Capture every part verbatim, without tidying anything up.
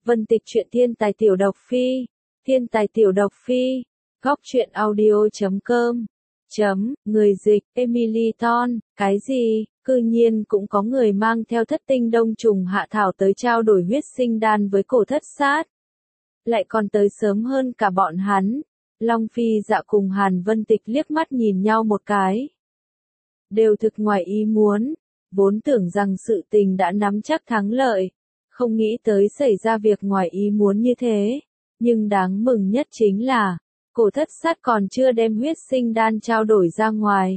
Vân Tịch truyện thiên tài tiểu độc phi, thiên tài tiểu độc phi, góc truyện audio chấm com, chấm, người dịch, Emily Ton, cái gì, cư nhiên cũng có người mang theo thất tinh đông trùng hạ thảo tới trao đổi huyết sinh đan với cổ thất sát. Lại còn tới sớm hơn cả bọn hắn, Long Phi Dạ cùng Hàn Vân Tịch liếc mắt nhìn nhau một cái. Đều thực ngoài ý muốn, vốn tưởng rằng sự tình đã nắm chắc thắng lợi, không nghĩ tới xảy ra việc ngoài ý muốn như thế, nhưng đáng mừng nhất chính là, cổ thất sát còn chưa đem huyết sinh đan trao đổi ra ngoài.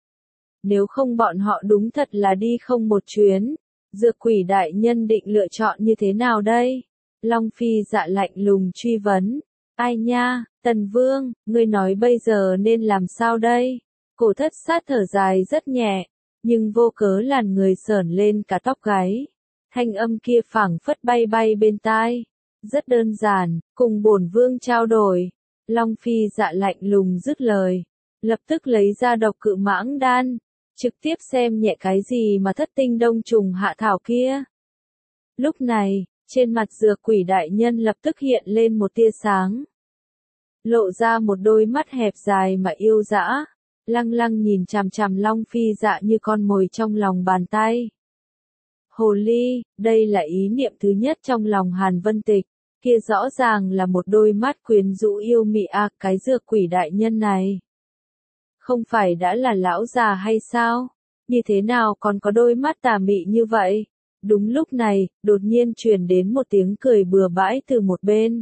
Nếu không bọn họ đúng thật là đi không một chuyến, Dược Quỷ đại nhân định lựa chọn như thế nào đây? Long Phi Dạ lạnh lùng truy vấn. Ai nha, Tần Vương, ngươi nói bây giờ nên làm sao đây? Cổ thất sát thở dài rất nhẹ, nhưng vô cớ làm người sởn lên cả tóc gáy. Thanh âm kia phảng phất bay bay bên tai. Rất đơn giản, cùng bổn vương trao đổi. Long Phi Dạ lạnh lùng dứt lời. Lập tức lấy ra độc cự mãng đan. Trực tiếp xem nhẹ cái gì mà thất tinh đông trùng hạ thảo kia. Lúc này, trên mặt Dược Quỷ đại nhân lập tức hiện lên một tia sáng. Lộ ra một đôi mắt hẹp dài mà yêu dã, lăng lăng nhìn chằm chằm Long Phi Dạ như con mồi trong lòng bàn tay. Hồ ly, đây là ý niệm thứ nhất trong lòng Hàn Vân Tịch, kia rõ ràng là một đôi mắt quyến rũ yêu mị à, cái Dược Quỷ đại nhân này. Không phải đã là lão già hay sao? Như thế nào còn có đôi mắt tà mị như vậy? Đúng lúc này, đột nhiên truyền đến một tiếng cười bừa bãi từ một bên.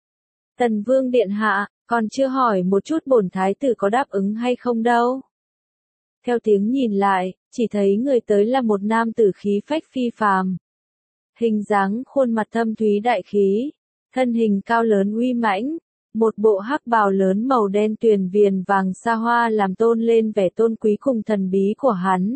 Tần Vương điện hạ, còn chưa hỏi một chút bổn thái tử có đáp ứng hay không đâu. Theo tiếng nhìn lại, chỉ thấy người tới là một nam tử khí phách phi phàm. Hình dáng khuôn mặt thâm thúy đại khí, thân hình cao lớn uy mãnh, một bộ hắc bào lớn màu đen tuyền viền vàng xa hoa làm tôn lên vẻ tôn quý cùng thần bí của hắn.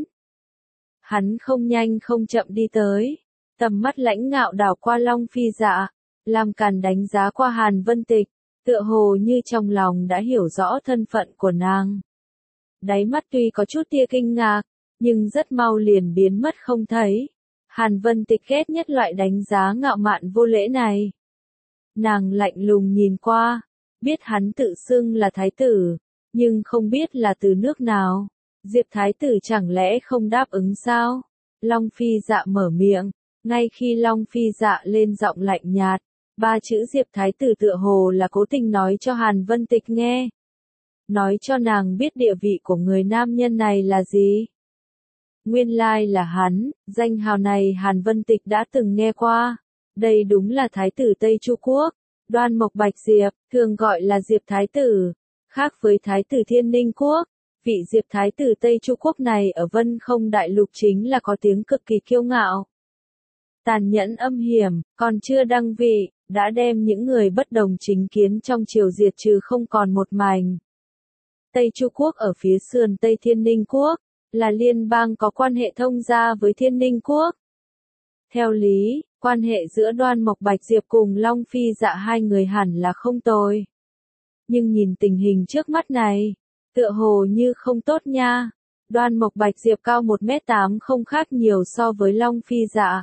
Hắn không nhanh không chậm đi tới, tầm mắt lãnh ngạo đảo qua Long Phi Dạ, làm càn đánh giá qua Hàn Vân Tịch, tựa hồ như trong lòng đã hiểu rõ thân phận của nàng. Đáy mắt tuy có chút tia kinh ngạc, nhưng rất mau liền biến mất không thấy. Hàn Vân Tịch ghét nhất loại đánh giá ngạo mạn vô lễ này. Nàng lạnh lùng nhìn qua, biết hắn tự xưng là thái tử, nhưng không biết là từ nước nào. Diệp thái tử chẳng lẽ không đáp ứng sao? Long Phi Dạ mở miệng, ngay khi Long Phi Dạ lên giọng lạnh nhạt, ba chữ Diệp thái tử tựa hồ là cố tình nói cho Hàn Vân Tịch nghe. Nói cho nàng biết địa vị của người nam nhân này là gì. Nguyên lai là hắn, danh hào này Hàn Vân Tịch đã từng nghe qua. Đây đúng là thái tử Tây Chu Quốc, Đoan Mộc Bạch Diệp, thường gọi là Diệp thái tử. Khác với thái tử Thiên Ninh Quốc, vị Diệp thái tử Tây Chu Quốc này ở Vân Không Đại Lục chính là có tiếng cực kỳ kiêu ngạo. Tàn nhẫn âm hiểm, còn chưa đăng vị, đã đem những người bất đồng chính kiến trong triều diệt trừ không còn một mảnh. Tây Chu Quốc ở phía sườn Tây Thiên Ninh Quốc, là liên bang có quan hệ thông gia với Thiên Ninh Quốc. Theo lý, quan hệ giữa Đoan Mộc Bạch Diệp cùng Long Phi Dạ hai người hẳn là không tồi. Nhưng nhìn tình hình trước mắt này, tựa hồ như không tốt nha. Đoan Mộc Bạch Diệp cao một mét tám không khác nhiều so với Long Phi Dạ.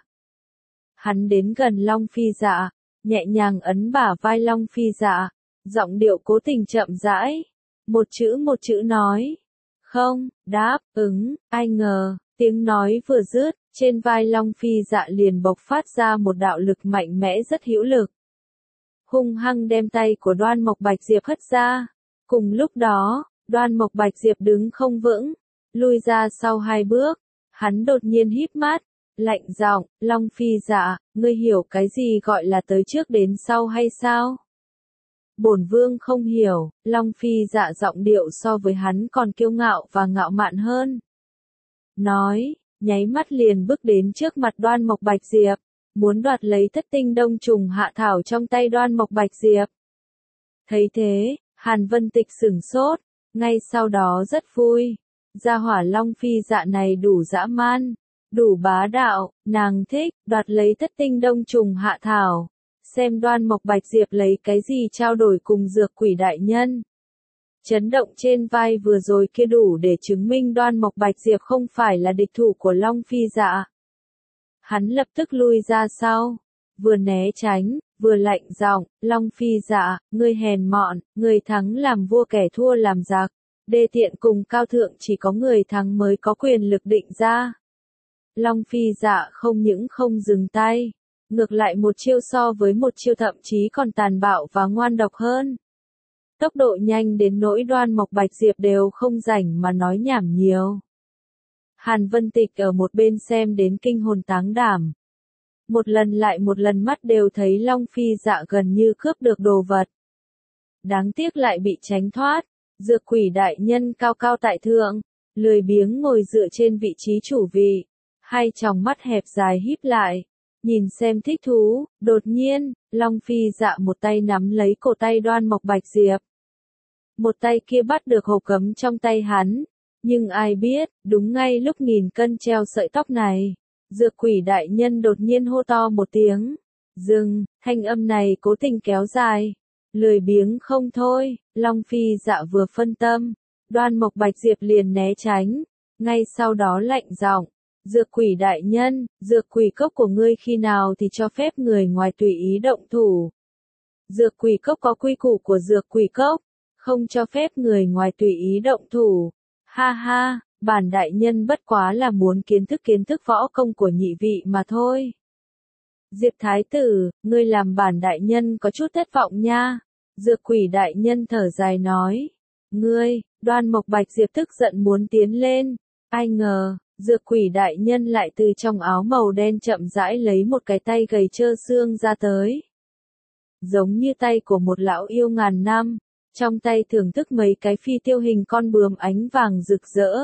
Hắn đến gần Long Phi Dạ, nhẹ nhàng ấn bả vai Long Phi Dạ, giọng điệu cố tình chậm rãi, một chữ một chữ nói. Không, đáp, ứng, ai ngờ, tiếng nói vừa dứt, trên vai Long Phi Dạ liền bộc phát ra một đạo lực mạnh mẽ rất hữu lực. Hung hăng đem tay của Đoan Mộc Bạch Diệp hất ra. Cùng lúc đó, Đoan Mộc Bạch Diệp đứng không vững, lui ra sau hai bước, hắn đột nhiên híp mắt, lạnh giọng, Long Phi Dạ, ngươi hiểu cái gì gọi là tới trước đến sau hay sao? Bổn vương không hiểu. Long Phi Dạ giọng điệu so với hắn còn kiêu ngạo và ngạo mạn hơn. Nói, nháy mắt liền bước đến trước mặt Đoan Mộc Bạch Diệp, muốn đoạt lấy thất tinh đông trùng hạ thảo trong tay Đoan Mộc Bạch Diệp. Thấy thế, Hàn Vân Tịch sửng sốt, ngay sau đó rất vui. Gia hỏa Long Phi Dạ này đủ dã man, đủ bá đạo, nàng thích, đoạt lấy thất tinh đông trùng hạ thảo. Xem Đoan Mộc Bạch Diệp lấy cái gì trao đổi cùng Dược Quỷ đại nhân. Chấn động trên vai vừa rồi kia đủ để chứng minh Đoan Mộc Bạch Diệp không phải là địch thủ của Long Phi Dạ. Hắn lập tức lui ra sau, vừa né tránh, vừa lạnh giọng, Long Phi Dạ, ngươi hèn mọn, người thắng làm vua kẻ thua làm giặc, đê tiện cùng cao thượng chỉ có người thắng mới có quyền lực định ra. Long Phi Dạ không những không dừng tay, ngược lại một chiêu so với một chiêu thậm chí còn tàn bạo và ngoan độc hơn. Tốc độ nhanh đến nỗi Đoan Mộc Bạch Diệp đều không rảnh mà nói nhảm nhiều. Hàn Vân Tịch ở một bên xem đến kinh hồn táng đảm. Một lần lại một lần mắt đều thấy Long Phi Dạ gần như cướp được đồ vật. Đáng tiếc lại bị tránh thoát, Dược Quỷ đại nhân cao cao tại thượng, lười biếng ngồi dựa trên vị trí chủ vị, hai tròng mắt hẹp dài híp lại, nhìn xem thích thú, đột nhiên, Long Phi Dạ một tay nắm lấy cổ tay Đoan Mộc Bạch Diệp. Một tay kia bắt được hộp cấm trong tay hắn, nhưng ai biết, đúng ngay lúc nghìn cân treo sợi tóc này, Dược Quỷ đại nhân đột nhiên hô to một tiếng, dừng, thanh âm này cố tình kéo dài, lười biếng không thôi, Long Phi Dạ vừa phân tâm, Đoan Mộc Bạch Diệp liền né tránh, ngay sau đó lạnh giọng, Dược Quỷ đại nhân, dược quỷ cốc của ngươi khi nào thì cho phép người ngoài tùy ý động thủ. Dược quỷ cốc có quy củ của dược quỷ cốc, không cho phép người ngoài tùy ý động thủ. Ha ha, bản đại nhân bất quá là muốn kiến thức kiến thức võ công của nhị vị mà thôi. Diệp Thái tử, ngươi làm bản đại nhân có chút thất vọng nha. Dược Quỷ đại nhân thở dài nói. Ngươi, Đoan Mộc Bạch Diệp tức giận muốn tiến lên. Ai ngờ, Dược Quỷ đại nhân lại từ trong áo màu đen chậm rãi lấy một cái tay gầy trơ xương ra tới. Giống như tay của một lão yêu ngàn năm, trong tay thưởng thức mấy cái phi tiêu hình con bướm ánh vàng rực rỡ.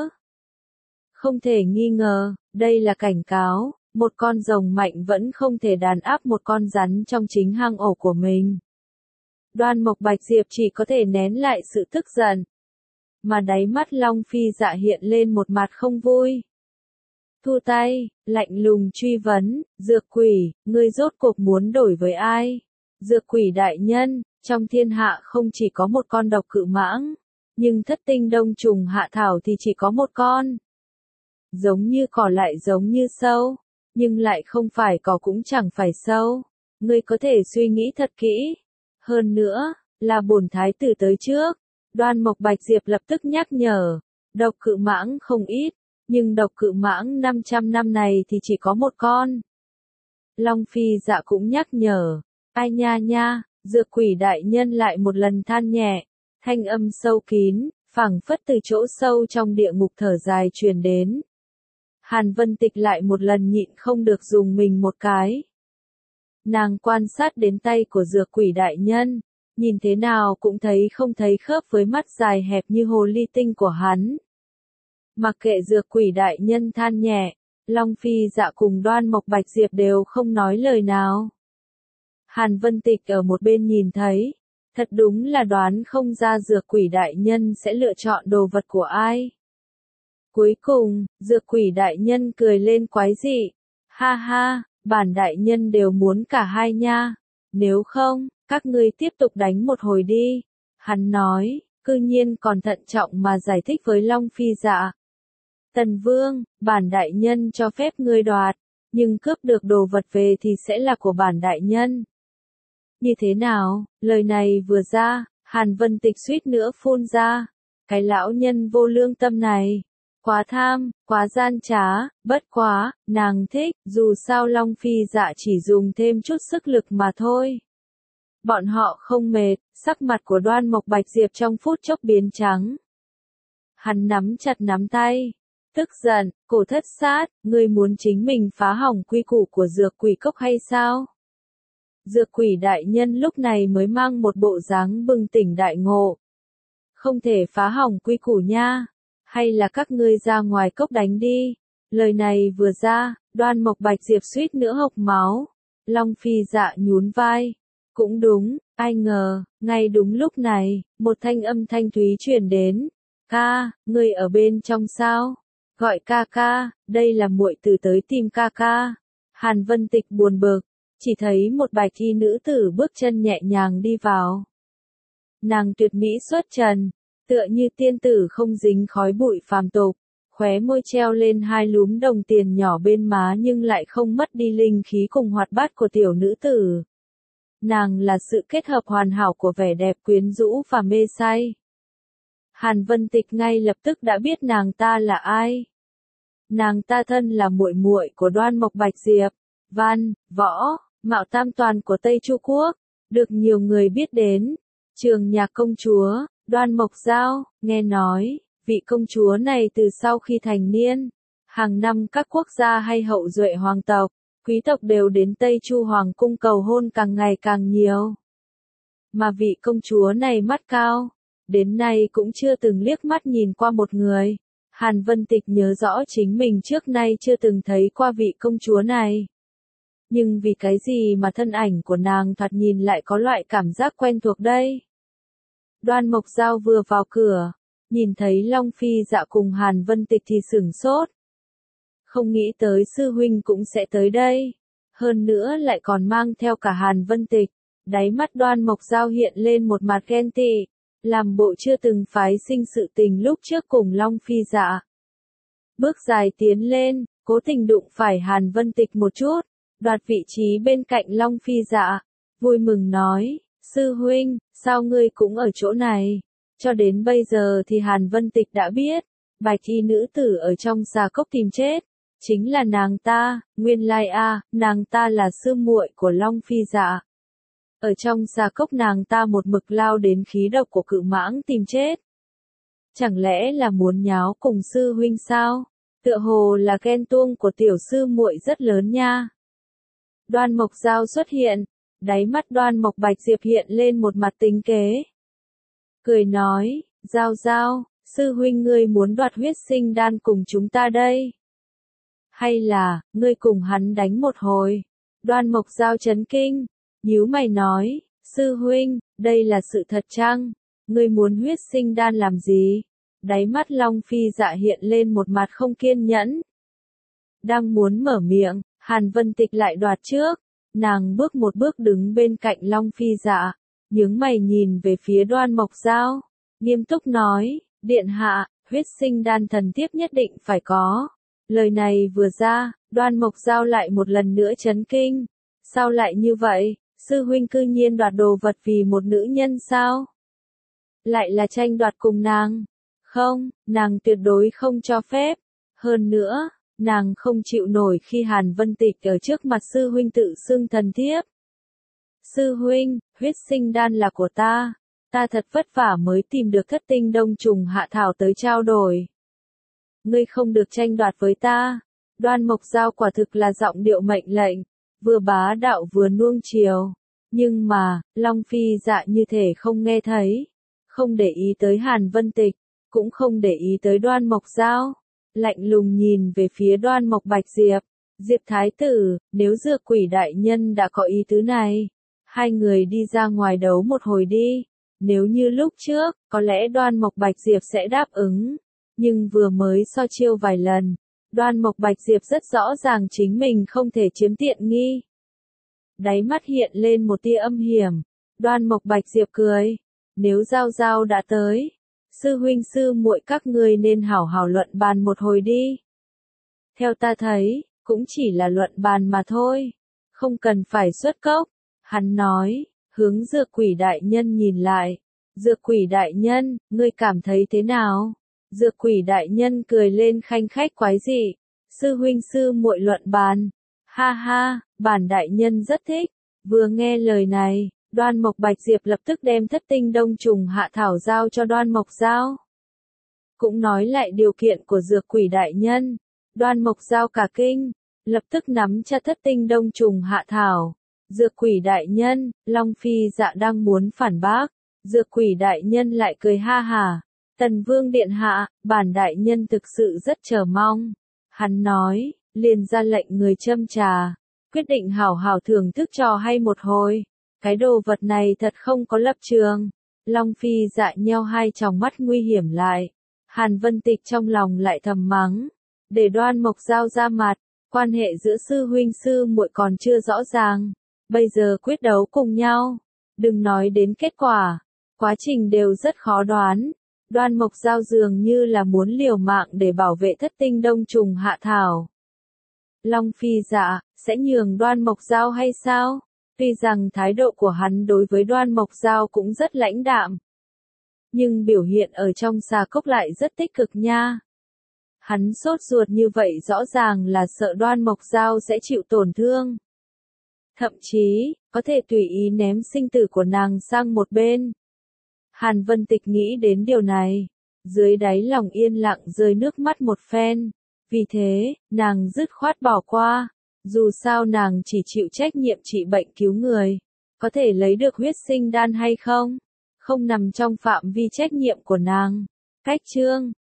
Không thể nghi ngờ, đây là cảnh cáo, một con rồng mạnh vẫn không thể đàn áp một con rắn trong chính hang ổ của mình. Đoan Mộc Bạch Diệp chỉ có thể nén lại sự tức giận. Mà đáy mắt Long Phi Dạ hiện lên một mặt không vui. Thu tay, lạnh lùng truy vấn, Dược Quỷ, ngươi rốt cuộc muốn đổi với ai? Dược Quỷ đại nhân, trong thiên hạ không chỉ có một con độc cự mãng, nhưng thất tinh đông trùng hạ thảo thì chỉ có một con. Giống như cỏ lại giống như sâu, nhưng lại không phải cỏ cũng chẳng phải sâu. Ngươi có thể suy nghĩ thật kỹ. Hơn nữa, là bổn thái tử tới trước. Đoan Mộc Bạch Diệp lập tức nhắc nhở, độc cự mãng không ít, nhưng độc cự mãng năm trăm năm này thì chỉ có một con. Long Phi Dạ cũng nhắc nhở, ai nha nha, Dược Quỷ đại nhân lại một lần than nhẹ, thanh âm sâu kín, phảng phất từ chỗ sâu trong địa ngục thở dài truyền đến. Hàn Vân Tịch lại một lần nhịn không được dùng mình một cái. Nàng quan sát đến tay của Dược Quỷ đại nhân, nhìn thế nào cũng thấy không thấy khớp với mắt dài hẹp như hồ ly tinh của hắn. Mặc kệ Dược Quỷ đại nhân than nhẹ, Long Phi Dạ cùng Đoan Mộc Bạch Diệp đều không nói lời nào. Hàn Vân Tịch ở một bên nhìn thấy, thật đúng là đoán không ra Dược Quỷ đại nhân sẽ lựa chọn đồ vật của ai. Cuối cùng, Dược Quỷ đại nhân cười lên quái dị, ha ha, bản đại nhân đều muốn cả hai nha, nếu không, các ngươi tiếp tục đánh một hồi đi. Hắn nói, cư nhiên còn thận trọng mà giải thích với Long Phi Dạ. Tần Vương, bản đại nhân cho phép ngươi đoạt, nhưng cướp được đồ vật về thì sẽ là của bản đại nhân. Như thế nào, lời này vừa ra, Hàn Vân Tịch suýt nữa phun ra. Cái lão nhân vô lương tâm này, quá tham, quá gian trá, bất quá, nàng thích, dù sao Long Phi Dạ chỉ dùng thêm chút sức lực mà thôi. Bọn họ không mệt, sắc mặt của Đoan Mộc Bạch Diệp trong phút chốc biến trắng. Hắn nắm chặt nắm tay, tức giận, cổ thất sát, ngươi muốn chính mình phá hỏng quy củ của Dược Quỷ cốc hay sao? Dược Quỷ đại nhân lúc này mới mang một bộ dáng bừng tỉnh đại ngộ. Không thể phá hỏng quy củ nha, hay là các ngươi ra ngoài cốc đánh đi. Lời này vừa ra, Đoan Mộc Bạch Diệp suýt nữa hộc máu. Long Phi Dạ nhún vai. Cũng đúng, ai ngờ, ngay đúng lúc này, một thanh âm thanh thúy truyền đến. Ca, ngươi ở bên trong sao? Gọi ca ca, đây là muội tử tới tìm ca ca. Hàn Vân Tịch buồn bực, chỉ thấy một bạch y nữ tử bước chân nhẹ nhàng đi vào. Nàng tuyệt mỹ xuất trần, tựa như tiên tử không dính khói bụi phàm tục, khóe môi treo lên hai lúm đồng tiền nhỏ bên má nhưng lại không mất đi linh khí cùng hoạt bát của tiểu nữ tử. Nàng là sự kết hợp hoàn hảo của vẻ đẹp quyến rũ và mê say. Hàn Vân Tịch ngay lập tức đã biết nàng ta là ai. Nàng ta thân là muội muội của Đoan Mộc Bạch Diệp, văn, võ, mạo tam toàn của Tây Chu Quốc, được nhiều người biết đến. Trường nhạc công chúa, Đoan Mộc Giao, nghe nói, vị công chúa này từ sau khi thành niên, hàng năm các quốc gia hay hậu duệ hoàng tộc, quý tộc đều đến Tây Chu Hoàng cung cầu hôn càng ngày càng nhiều. Mà vị công chúa này mắt cao, đến nay cũng chưa từng liếc mắt nhìn qua một người. Hàn Vân Tịch nhớ rõ chính mình trước nay chưa từng thấy qua vị công chúa này. Nhưng vì cái gì mà thân ảnh của nàng thoạt nhìn lại có loại cảm giác quen thuộc đây? Đoan Mộc Giao vừa vào cửa, nhìn thấy Long Phi Dạ cùng Hàn Vân Tịch thì sửng sốt. Không nghĩ tới sư huynh cũng sẽ tới đây. Hơn nữa lại còn mang theo cả Hàn Vân Tịch. Đáy mắt Đoan Mộc Giao hiện lên một mặt ghen tị, làm bộ chưa từng phái sinh sự tình lúc trước cùng Long Phi Dạ. Bước dài tiến lên, cố tình đụng phải Hàn Vân Tịch một chút, đoạt vị trí bên cạnh Long Phi Dạ, vui mừng nói, sư huynh, sao ngươi cũng ở chỗ này? Cho đến bây giờ thì Hàn Vân Tịch đã biết, bạch y nữ tử ở trong xà cốc tìm chết, chính là nàng ta, nguyên lai a, nàng ta là sư muội của Long Phi Dạ. Ở trong xà cốc nàng ta một mực lao đến khí độc của cự mãng tìm chết. Chẳng lẽ là muốn nháo cùng sư huynh sao? Tựa hồ là ghen tuông của tiểu sư muội rất lớn nha. Đoan Mộc Giao xuất hiện, đáy mắt Đoan Mộc Bạch Diệp hiện lên một mặt tính kế. Cười nói, Giao Giao, sư huynh ngươi muốn đoạt huyết sinh đan cùng chúng ta đây. Hay là, ngươi cùng hắn đánh một hồi? Đoan Mộc Giao chấn kinh, nhíu mày nói, sư huynh, đây là sự thật chăng? Ngươi muốn huyết sinh đan làm gì? Đáy mắt Long Phi Dạ hiện lên một mặt không kiên nhẫn. Đang muốn mở miệng, Hàn Vân Tịch lại đoạt trước. Nàng bước một bước đứng bên cạnh Long Phi Dạ, nhướng mày nhìn về phía Đoan Mộc Giao, nghiêm túc nói, điện hạ, huyết sinh đan thần thiếp nhất định phải có. Lời này vừa ra, Đoan Mộc Giao lại một lần nữa chấn kinh. Sao lại như vậy, sư huynh cư nhiên đoạt đồ vật vì một nữ nhân sao? Lại là tranh đoạt cùng nàng? Không, nàng tuyệt đối không cho phép. Hơn nữa, nàng không chịu nổi khi Hàn Vân Tịch ở trước mặt sư huynh tự xưng thần thiếp. Sư huynh, huyết sinh đan là của ta. Ta thật vất vả mới tìm được thất tinh đông trùng hạ thảo tới trao đổi. Ngươi không được tranh đoạt với ta. Đoan Mộc Giao quả thực là giọng điệu mệnh lệnh, vừa bá đạo vừa nuông chiều. Nhưng mà, Long Phi Dạ như thể không nghe thấy, không để ý tới Hàn Vân Tịch, cũng không để ý tới Đoan Mộc Giao, lạnh lùng nhìn về phía Đoan Mộc Bạch Diệp. Diệp Thái Tử, nếu Dược Quỷ đại nhân đã có ý tứ này, hai người đi ra ngoài đấu một hồi đi. Nếu như lúc trước, có lẽ Đoan Mộc Bạch Diệp sẽ đáp ứng. Nhưng vừa mới so chiêu vài lần, Đoan Mộc Bạch Diệp rất rõ ràng chính mình không thể chiếm tiện nghi. Đáy mắt hiện lên một tia âm hiểm. Đoan Mộc Bạch Diệp cười, nếu Giao Giao đã tới, sư huynh sư muội các ngươi nên hảo hảo luận bàn một hồi đi. Theo ta thấy, cũng chỉ là luận bàn mà thôi, không cần phải xuất cốc. Hắn nói, hướng Dược Quỷ đại nhân nhìn lại. Dược Quỷ đại nhân, ngươi cảm thấy thế nào? Dược Quỷ đại nhân cười lên khanh khách quái dị. Sư huynh sư muội luận bàn. Ha ha, bản đại nhân rất thích. Vừa nghe lời này, Đoan Mộc Bạch Diệp lập tức đem thất tinh đông trùng hạ thảo giao cho Đoan Mộc Giao. Cũng nói lại điều kiện của Dược Quỷ đại nhân. Đoan Mộc Giao cả kinh, lập tức nắm chặt thất tinh đông trùng hạ thảo. Dược Quỷ đại nhân, Long Phi Dạ đang muốn phản bác. Dược Quỷ đại nhân lại cười ha hả. Tần Vương điện hạ, bản đại nhân thực sự rất chờ mong. Hắn nói, liền ra lệnh người châm trà, quyết định hảo hảo thưởng thức trò hay một hồi. Cái đồ vật này thật không có lập trường. Long Phi Dạ nheo hai tròng mắt nguy hiểm lại. Hàn Vân Tịch trong lòng lại thầm mắng, để Đoan Mộc Giao ra mặt, quan hệ giữa sư huynh sư muội còn chưa rõ ràng. Bây giờ quyết đấu cùng nhau, đừng nói đến kết quả, quá trình đều rất khó đoán. Đoan Mộc Giao dường như là muốn liều mạng để bảo vệ thất tinh đông trùng hạ thảo. Long Phi Dạ, sẽ nhường Đoan Mộc Giao hay sao? Tuy rằng thái độ của hắn đối với Đoan Mộc Giao cũng rất lãnh đạm, nhưng biểu hiện ở trong xà cốc lại rất tích cực nha. Hắn sốt ruột như vậy rõ ràng là sợ Đoan Mộc Giao sẽ chịu tổn thương. Thậm chí, có thể tùy ý ném sinh tử của nàng sang một bên. Hàn Vân Tịch nghĩ đến điều này, dưới đáy lòng yên lặng rơi nước mắt một phen. Vì thế, nàng dứt khoát bỏ qua. Dù sao nàng chỉ chịu trách nhiệm trị bệnh cứu người. Có thể lấy được huyết sinh đan hay không? Không nằm trong phạm vi trách nhiệm của nàng. Cách chương